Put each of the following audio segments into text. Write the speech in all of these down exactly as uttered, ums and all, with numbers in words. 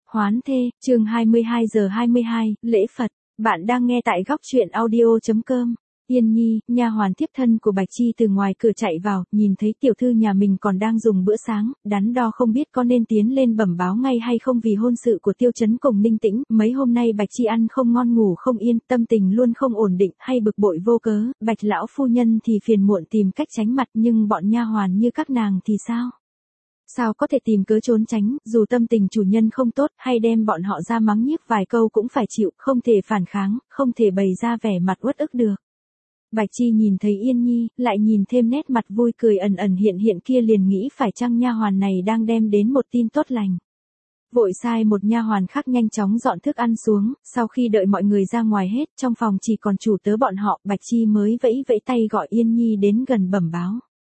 Hoán thê, chương hai mươi hai giờ hai mươi hai, lễ Phật. Bạn đang nghe tại góc truyện audio chấm com. Yên Nhi, nha hoàn tiếp thân của Bạch Chi từ ngoài cửa chạy vào, nhìn thấy tiểu thư nhà mình còn đang dùng bữa sáng, đắn đo không biết có nên tiến lên bẩm báo ngay hay không vì hôn sự của Tiêu Chấn cùng Ninh Tĩnh. Mấy hôm nay Bạch Chi ăn không ngon ngủ không yên, tâm tình luôn không ổn định, hay bực bội vô cớ. Bạch lão phu nhân thì phiền muộn tìm cách tránh mặt, nhưng bọn nha hoàn như các nàng thì sao? Sao có thể tìm cớ trốn tránh, dù tâm tình chủ nhân không tốt, hay đem bọn họ ra mắng nhiếc vài câu cũng phải chịu, không thể phản kháng, không thể bày ra vẻ mặt uất ức được. Bạch Chi nhìn thấy Yên Nhi, lại nhìn thêm nét mặt vui cười ẩn ẩn hiện hiện kia liền nghĩ phải chăng nha hoàn này đang đem đến một tin tốt lành. Vội sai một nha hoàn khác nhanh chóng dọn thức ăn xuống, sau khi đợi mọi người ra ngoài hết, trong phòng chỉ còn chủ tớ bọn họ, Bạch Chi mới vẫy vẫy tay gọi Yên Nhi đến gần bẩm báo.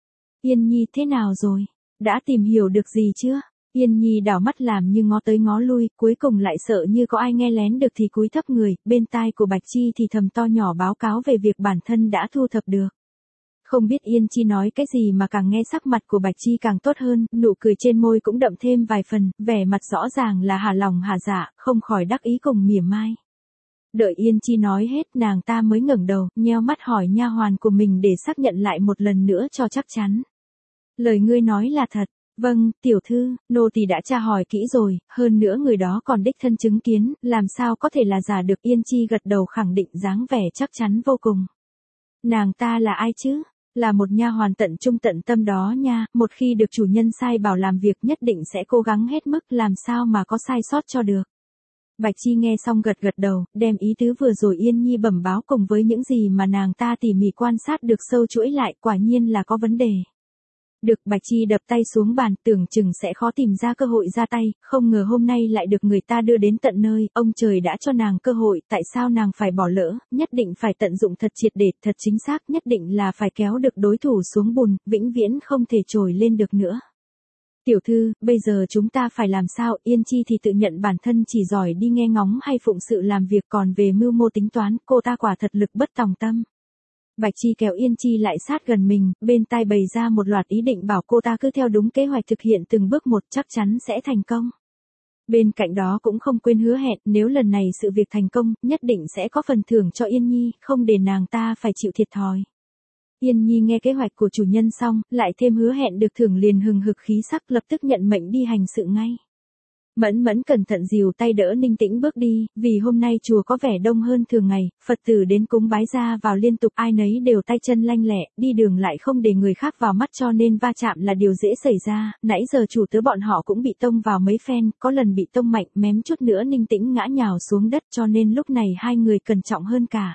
Yên Nhi thế nào rồi? Đã tìm hiểu được gì chưa? Yên Nhi đảo mắt làm như ngó tới ngó lui, cuối cùng lại sợ như có ai nghe lén được thì cúi thấp người, bên tai của Bạch Chi thì thầm to nhỏ báo cáo về việc bản thân đã thu thập được. Không biết Yên Chi nói cái gì mà càng nghe sắc mặt của Bạch Chi càng tốt hơn, nụ cười trên môi cũng đậm thêm vài phần, vẻ mặt rõ ràng là hả lòng hả dạ, không khỏi đắc ý cùng mỉa mai. Đợi Yên Chi nói hết, nàng ta mới ngẩng đầu, nheo mắt hỏi nha hoàn của mình để xác nhận lại một lần nữa cho chắc chắn. Lời ngươi nói là thật. Vâng, tiểu thư, nô tỳ đã tra hỏi kỹ rồi, hơn nữa người đó còn đích thân chứng kiến, làm sao có thể là giả được. Yên Chi gật đầu khẳng định dáng vẻ chắc chắn vô cùng. Nàng ta là ai chứ? Là một nha hoàn tận trung tận tâm đó nha, một khi được chủ nhân sai bảo làm việc nhất định sẽ cố gắng hết mức, làm sao mà có sai sót cho được. Bạch Chi nghe xong gật gật đầu, đem ý tứ vừa rồi Yên Nhi bẩm báo cùng với những gì mà nàng ta tỉ mỉ quan sát được sâu chuỗi lại, quả nhiên là có vấn đề. Được, Bạch Chi đập tay xuống bàn, tưởng chừng sẽ khó tìm ra cơ hội ra tay, không ngờ hôm nay lại được người ta đưa đến tận nơi, ông trời đã cho nàng cơ hội, tại sao nàng phải bỏ lỡ, nhất định phải tận dụng thật triệt để, thật chính xác, nhất định là phải kéo được đối thủ xuống bùn, vĩnh viễn không thể trồi lên được nữa. Tiểu thư, bây giờ chúng ta phải làm sao? Yên Chi thì tự nhận bản thân chỉ giỏi đi nghe ngóng hay phụng sự làm việc, còn về mưu mô tính toán, cô ta quả thật lực bất tòng tâm. Bạch Chi kéo Yên Chi lại sát gần mình, bên tai bày ra một loạt ý định bảo cô ta cứ theo đúng kế hoạch thực hiện từng bước một, chắc chắn sẽ thành công. Bên cạnh đó cũng không quên hứa hẹn, nếu lần này sự việc thành công, nhất định sẽ có phần thưởng cho Yên Nhi, không để nàng ta phải chịu thiệt thòi. Yên Nhi nghe kế hoạch của chủ nhân xong, lại thêm hứa hẹn được thưởng liền hừng hực khí sắc, lập tức nhận mệnh đi hành sự ngay. Mẫn Mẫn cẩn thận dìu tay đỡ Ninh Tĩnh bước đi, vì hôm nay chùa có vẻ đông hơn thường ngày, Phật tử đến cúng bái ra vào liên tục, ai nấy đều tay chân lanh lẹ, đi đường lại không để người khác vào mắt cho nên va chạm là điều dễ xảy ra, nãy giờ chủ tớ bọn họ cũng bị tông vào mấy phen, có lần bị tông mạnh mém chút nữa Ninh Tĩnh ngã nhào xuống đất cho nên lúc này hai người cẩn trọng hơn cả.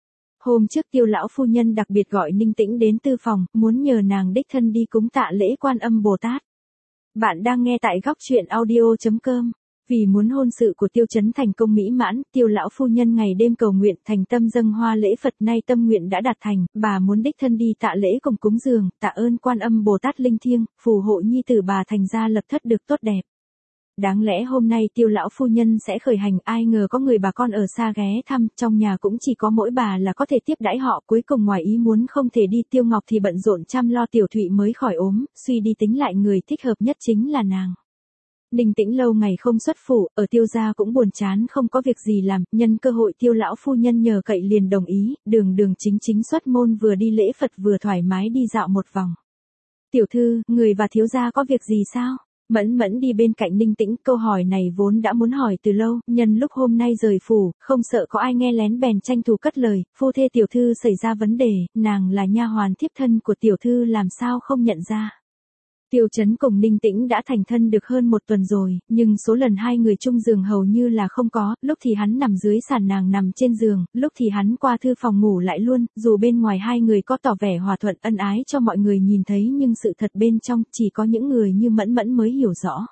Hôm trước Tiêu lão phu nhân đặc biệt gọi Ninh Tĩnh đến tư phòng, muốn nhờ nàng đích thân đi cúng tạ lễ Quan Âm Bồ Tát. Bạn đang nghe tại góc truyện audio chấm com. Vì muốn hôn sự của Tiêu Chấn thành công mỹ mãn, Tiêu lão phu nhân ngày đêm cầu nguyện thành tâm dâng hoa lễ Phật, nay tâm nguyện đã đạt thành, bà muốn đích thân đi tạ lễ cùng cúng dường, tạ ơn Quan Âm Bồ Tát linh thiêng, phù hộ nhi tử bà thành gia lập thất được tốt đẹp. Đáng lẽ hôm nay Tiêu lão phu nhân sẽ khởi hành, ai ngờ có người bà con ở xa ghé thăm, trong nhà cũng chỉ có mỗi bà là có thể tiếp đãi họ, cuối cùng ngoài ý muốn không thể đi. Tiêu Ngọc thì bận rộn chăm lo Tiểu Thụy mới khỏi ốm, suy đi tính lại người thích hợp nhất chính là nàng. Ninh Tĩnh lâu ngày không xuất phủ, ở Tiêu gia cũng buồn chán không có việc gì làm, nhân cơ hội Tiêu lão phu nhân nhờ cậy liền đồng ý, đường đường chính chính xuất môn, vừa đi lễ Phật vừa thoải mái đi dạo một vòng. Tiểu thư, người và thiếu gia có việc gì sao? Mẫn Mẫn đi bên cạnh Ninh Tĩnh, câu hỏi này vốn đã muốn hỏi từ lâu, nhân lúc hôm nay rời phủ, không sợ có ai nghe lén bèn tranh thủ cất lời, phu thê tiểu thư xảy ra vấn đề, nàng là nha hoàn thiếp thân của tiểu thư làm sao không nhận ra. Tiêu Chấn cùng Ninh Tĩnh đã thành thân được hơn một tuần rồi, nhưng số lần hai người chung giường hầu như là không có, lúc thì hắn nằm dưới sàn nàng nằm trên giường, lúc thì hắn qua thư phòng ngủ lại luôn, dù bên ngoài hai người có tỏ vẻ hòa thuận ân ái cho mọi người nhìn thấy nhưng sự thật bên trong chỉ có những người như Mẫn Mẫn mới hiểu rõ.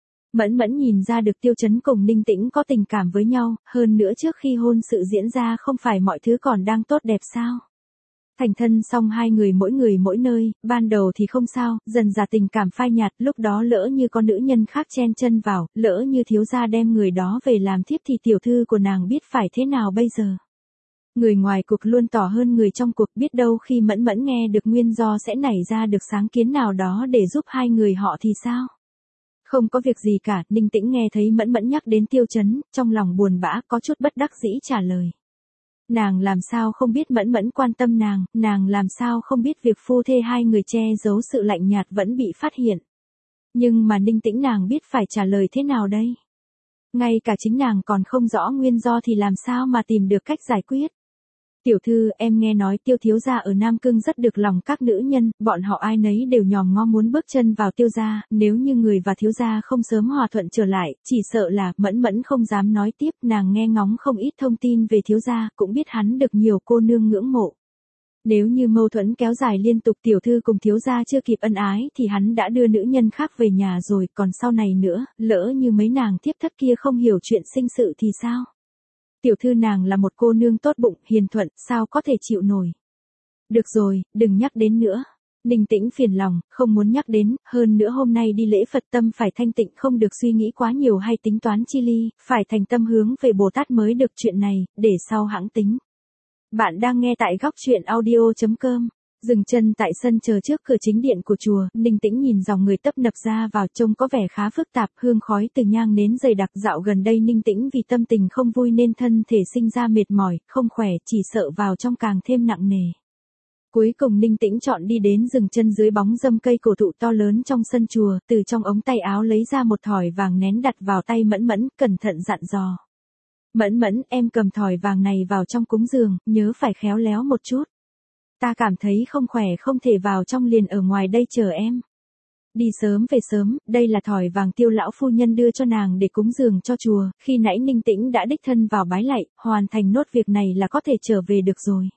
Mẫn Mẫn nhìn ra được Tiêu Chấn cùng Ninh Tĩnh có tình cảm với nhau, hơn nữa trước khi hôn sự diễn ra không phải mọi thứ còn đang tốt đẹp sao? Thành thân xong hai người mỗi người mỗi nơi, ban đầu thì không sao, dần dà tình cảm phai nhạt, lúc đó lỡ như có nữ nhân khác chen chân vào, lỡ như thiếu gia đem người đó về làm thiếp thì tiểu thư của nàng biết phải thế nào bây giờ. Người ngoài cuộc luôn tỏ hơn người trong cuộc, biết đâu khi Mẫn Mẫn nghe được nguyên do sẽ nảy ra được sáng kiến nào đó để giúp hai người họ thì sao? Không có việc gì cả, Ninh Tĩnh nghe thấy Mẫn Mẫn nhắc đến Tiêu Chấn, trong lòng buồn bã, có chút bất đắc dĩ trả lời. Nàng làm sao không biết Mẫn Mẫn quan tâm nàng, nàng làm sao không biết việc phu thê hai người che giấu sự lạnh nhạt vẫn bị phát hiện. Nhưng mà Ninh Tĩnh nàng biết phải trả lời thế nào đây? Ngay cả chính nàng còn không rõ nguyên do thì làm sao mà tìm được cách giải quyết. Tiểu thư, em nghe nói Tiêu thiếu gia ở Nam Cương rất được lòng các nữ nhân, bọn họ ai nấy đều nhòm ngó muốn bước chân vào Tiêu gia, nếu như người và thiếu gia không sớm hòa thuận trở lại, chỉ sợ là Mẫn Mẫn không dám nói tiếp, nàng nghe ngóng không ít thông tin về thiếu gia, cũng biết hắn được nhiều cô nương ngưỡng mộ. Nếu như mâu thuẫn kéo dài liên tục tiểu thư cùng thiếu gia chưa kịp ân ái thì hắn đã đưa nữ nhân khác về nhà rồi, còn sau này nữa, lỡ như mấy nàng thiếp thất kia không hiểu chuyện sinh sự thì sao? Tiểu thư nàng là một cô nương tốt bụng, hiền thuận, sao có thể chịu nổi. Được rồi, đừng nhắc đến nữa. Ninh Tĩnh phiền lòng, không muốn nhắc đến, hơn nữa hôm nay đi lễ Phật tâm phải thanh tịnh, không được suy nghĩ quá nhiều hay tính toán chi ly, phải thành tâm hướng về Bồ Tát mới được, chuyện này, để sau hãng tính. Bạn đang nghe tại góc truyện audio chấm com. Dừng chân tại sân chờ trước cửa chính điện của chùa, Ninh Tĩnh nhìn dòng người tấp nập ra vào trông có vẻ khá phức tạp, hương khói từ nhang nến dày đặc. Dạo gần đây Ninh Tĩnh vì tâm tình không vui nên thân thể sinh ra mệt mỏi, không khỏe, chỉ sợ vào trong càng thêm nặng nề. Cuối cùng Ninh Tĩnh chọn đi đến dừng chân dưới bóng râm cây cổ thụ to lớn trong sân chùa, từ trong ống tay áo lấy ra một thỏi vàng nén đặt vào tay Mẫn Mẫn, cẩn thận dặn dò. Mẫn Mẫn, em cầm thỏi vàng này vào trong cúng dường, nhớ phải khéo léo một chút. Ta cảm thấy không khỏe không thể vào trong, liền ở ngoài đây chờ em. Đi sớm về sớm, đây là thỏi vàng Tiêu lão phu nhân đưa cho nàng để cúng dường cho chùa, khi nãy Ninh Tĩnh đã đích thân vào bái lạy, hoàn thành nốt việc này là có thể trở về được rồi.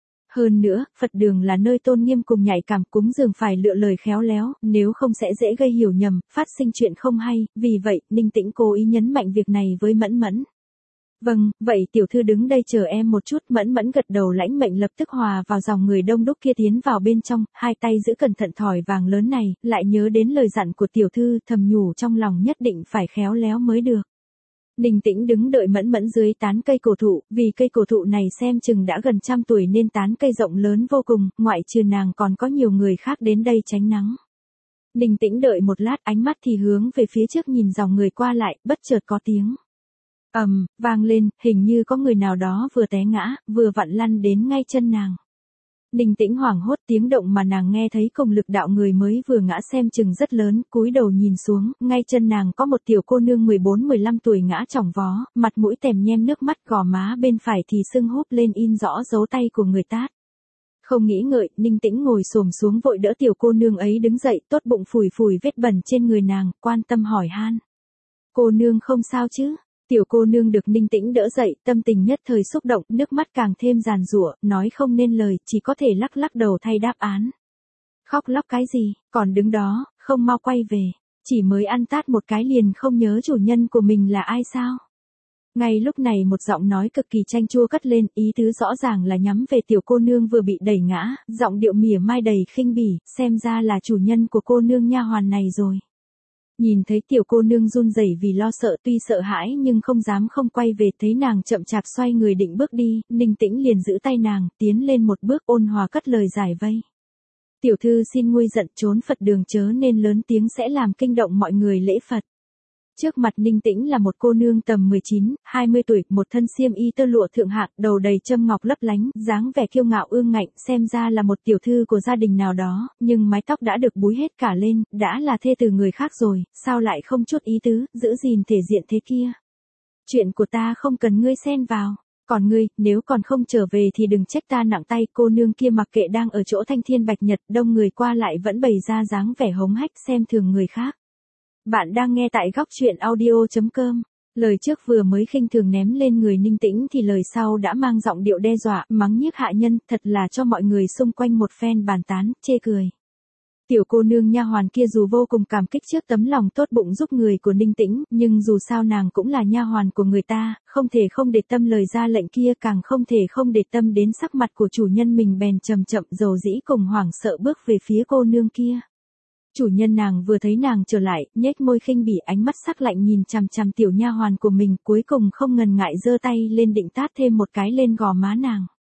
Hơn nữa, Phật đường là nơi tôn nghiêm cùng nhạy cảm, cúng dường phải lựa lời khéo léo, nếu không sẽ dễ gây hiểu nhầm, phát sinh chuyện không hay, vì vậy, Ninh Tĩnh cố ý nhấn mạnh việc này với Mẫn Mẫn. Vâng, vậy tiểu thư đứng đây chờ em một chút. Mẫn Mẫn gật đầu lãnh mệnh, lập tức hòa vào dòng người đông đúc kia tiến vào bên trong, hai tay giữ cẩn thận thỏi vàng lớn này, lại nhớ đến lời dặn của tiểu thư, thầm nhủ trong lòng nhất định phải khéo léo mới được. Ninh Tĩnh đứng đợi Mẫn Mẫn dưới tán cây cổ thụ, vì cây cổ thụ này xem chừng đã gần trăm tuổi nên tán cây rộng lớn vô cùng, ngoại trừ nàng còn có nhiều người khác đến đây tránh nắng. Ninh Tĩnh đợi một lát, ánh mắt thì hướng về phía trước nhìn dòng người qua lại, bất chợt có tiếng ầm um, vang lên, hình như có người nào đó vừa té ngã, vừa vặn lăn đến ngay chân nàng. Ninh Tĩnh hoảng hốt, tiếng động mà nàng nghe thấy cùng lực đạo người mới vừa ngã xem chừng rất lớn, cúi đầu nhìn xuống, ngay chân nàng có một tiểu cô nương mười bốn mười lăm tuổi ngã chỏng vó, mặt mũi tèm nhem nước mắt, gò má bên phải thì sưng húp lên in rõ dấu tay của người tát. Không nghĩ ngợi, Ninh Tĩnh ngồi xổm xuống vội đỡ tiểu cô nương ấy đứng dậy, tốt bụng phủi phủi vết bẩn trên người nàng, quan tâm hỏi han. Cô nương không sao chứ? Tiểu cô nương được Ninh Tĩnh đỡ dậy, tâm tình nhất thời xúc động, nước mắt càng thêm giàn giụa, nói không nên lời, chỉ có thể lắc lắc đầu thay đáp án. Khóc lóc cái gì, còn đứng đó, không mau quay về, chỉ mới ăn tát một cái liền không nhớ chủ nhân của mình là ai sao? Ngay lúc này một giọng nói cực kỳ chanh chua cất lên, ý tứ rõ ràng là nhắm về tiểu cô nương vừa bị đẩy ngã, giọng điệu mỉa mai đầy khinh bỉ, xem ra là chủ nhân của cô nương nha hoàn này rồi. Nhìn thấy tiểu cô nương run rẩy vì lo sợ, tuy sợ hãi nhưng không dám không quay về, thấy nàng chậm chạp xoay người định bước đi, Ninh Tĩnh liền giữ tay nàng, tiến lên một bước ôn hòa cất lời giải vây. Tiểu thư xin nguôi giận, trốn Phật đường chớ nên lớn tiếng sẽ làm kinh động mọi người lễ Phật. Trước mặt Ninh Tĩnh là một cô nương tầm mười chín, hai mươi tuổi, một thân xiêm y tơ lụa thượng hạng, đầu đầy châm ngọc lấp lánh, dáng vẻ kiêu ngạo ương ngạnh, xem ra là một tiểu thư của gia đình nào đó, nhưng mái tóc đã được búi hết cả lên, đã là thê từ người khác rồi, sao lại không chút ý tứ, giữ gìn thể diện thế kia. Chuyện của ta không cần ngươi xen vào. Còn ngươi, nếu còn không trở về thì đừng trách ta nặng tay. Cô nương kia mặc kệ đang ở chỗ thanh thiên bạch nhật, đông người qua lại vẫn bày ra dáng vẻ hống hách xem thường người khác. Bạn đang nghe tại góc truyện audio chấm com. Lời trước vừa mới khinh thường ném lên người Ninh Tĩnh thì lời sau đã mang giọng điệu đe dọa, mắng nhiếc hạ nhân, thật là cho mọi người xung quanh một phen bàn tán, chê cười. Tiểu cô nương nha hoàn kia dù vô cùng cảm kích trước tấm lòng tốt bụng giúp người của Ninh Tĩnh, nhưng dù sao nàng cũng là nha hoàn của người ta, không thể không để tâm lời ra lệnh kia, càng không thể không để tâm đến sắc mặt của chủ nhân mình, bèn chậm chậm dầu dĩ cùng hoảng sợ bước về phía cô nương kia. Chủ nhân nàng vừa thấy nàng trở lại, nhếch môi khinh bỉ, ánh mắt sắc lạnh nhìn chằm chằm tiểu nha hoàn của mình, cuối cùng không ngần ngại giơ tay lên định tát thêm một cái lên gò má nàng.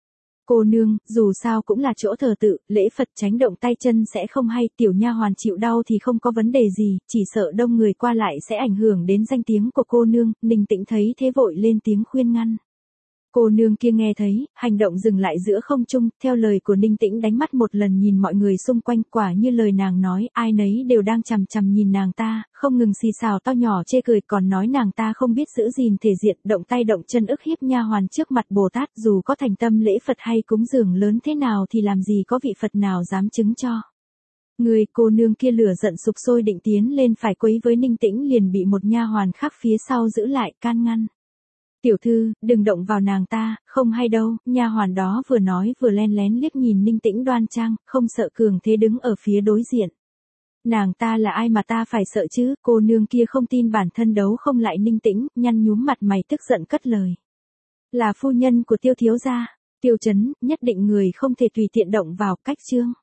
Cô nương, dù sao cũng là chỗ thờ tự, lễ Phật tránh động tay chân sẽ không hay, tiểu nha hoàn chịu đau thì không có vấn đề gì, chỉ sợ đông người qua lại sẽ ảnh hưởng đến danh tiếng của cô nương, Ninh Tĩnh thấy thế vội lên tiếng khuyên ngăn. Cô nương kia nghe thấy, hành động dừng lại giữa không trung, theo lời của Ninh Tĩnh đánh mắt một lần nhìn mọi người xung quanh, quả như lời nàng nói, ai nấy đều đang chằm chằm nhìn nàng ta, không ngừng xì xào to nhỏ chê cười, còn nói nàng ta không biết giữ gìn thể diện, động tay động chân ức hiếp nha hoàn trước mặt Bồ Tát, dù có thành tâm lễ Phật hay cúng dường lớn thế nào thì làm gì có vị Phật nào dám chứng cho. Người cô nương kia lửa giận sục sôi định tiến lên phải quấy với Ninh Tĩnh liền bị một nha hoàn khác phía sau giữ lại can ngăn. Tiểu thư, đừng động vào nàng ta, không hay đâu, nha hoàn đó vừa nói vừa len lén liếc nhìn Ninh Tĩnh đoan trang, không sợ cường thế đứng ở phía đối diện. Nàng ta là ai mà ta phải sợ chứ, cô nương kia không tin bản thân đấu không lại Ninh Tĩnh, nhăn nhúm mặt mày tức giận cất lời. Là phu nhân của Tiêu thiếu gia, Tiêu Chấn, nhất định người không thể tùy tiện động vào, cách chương.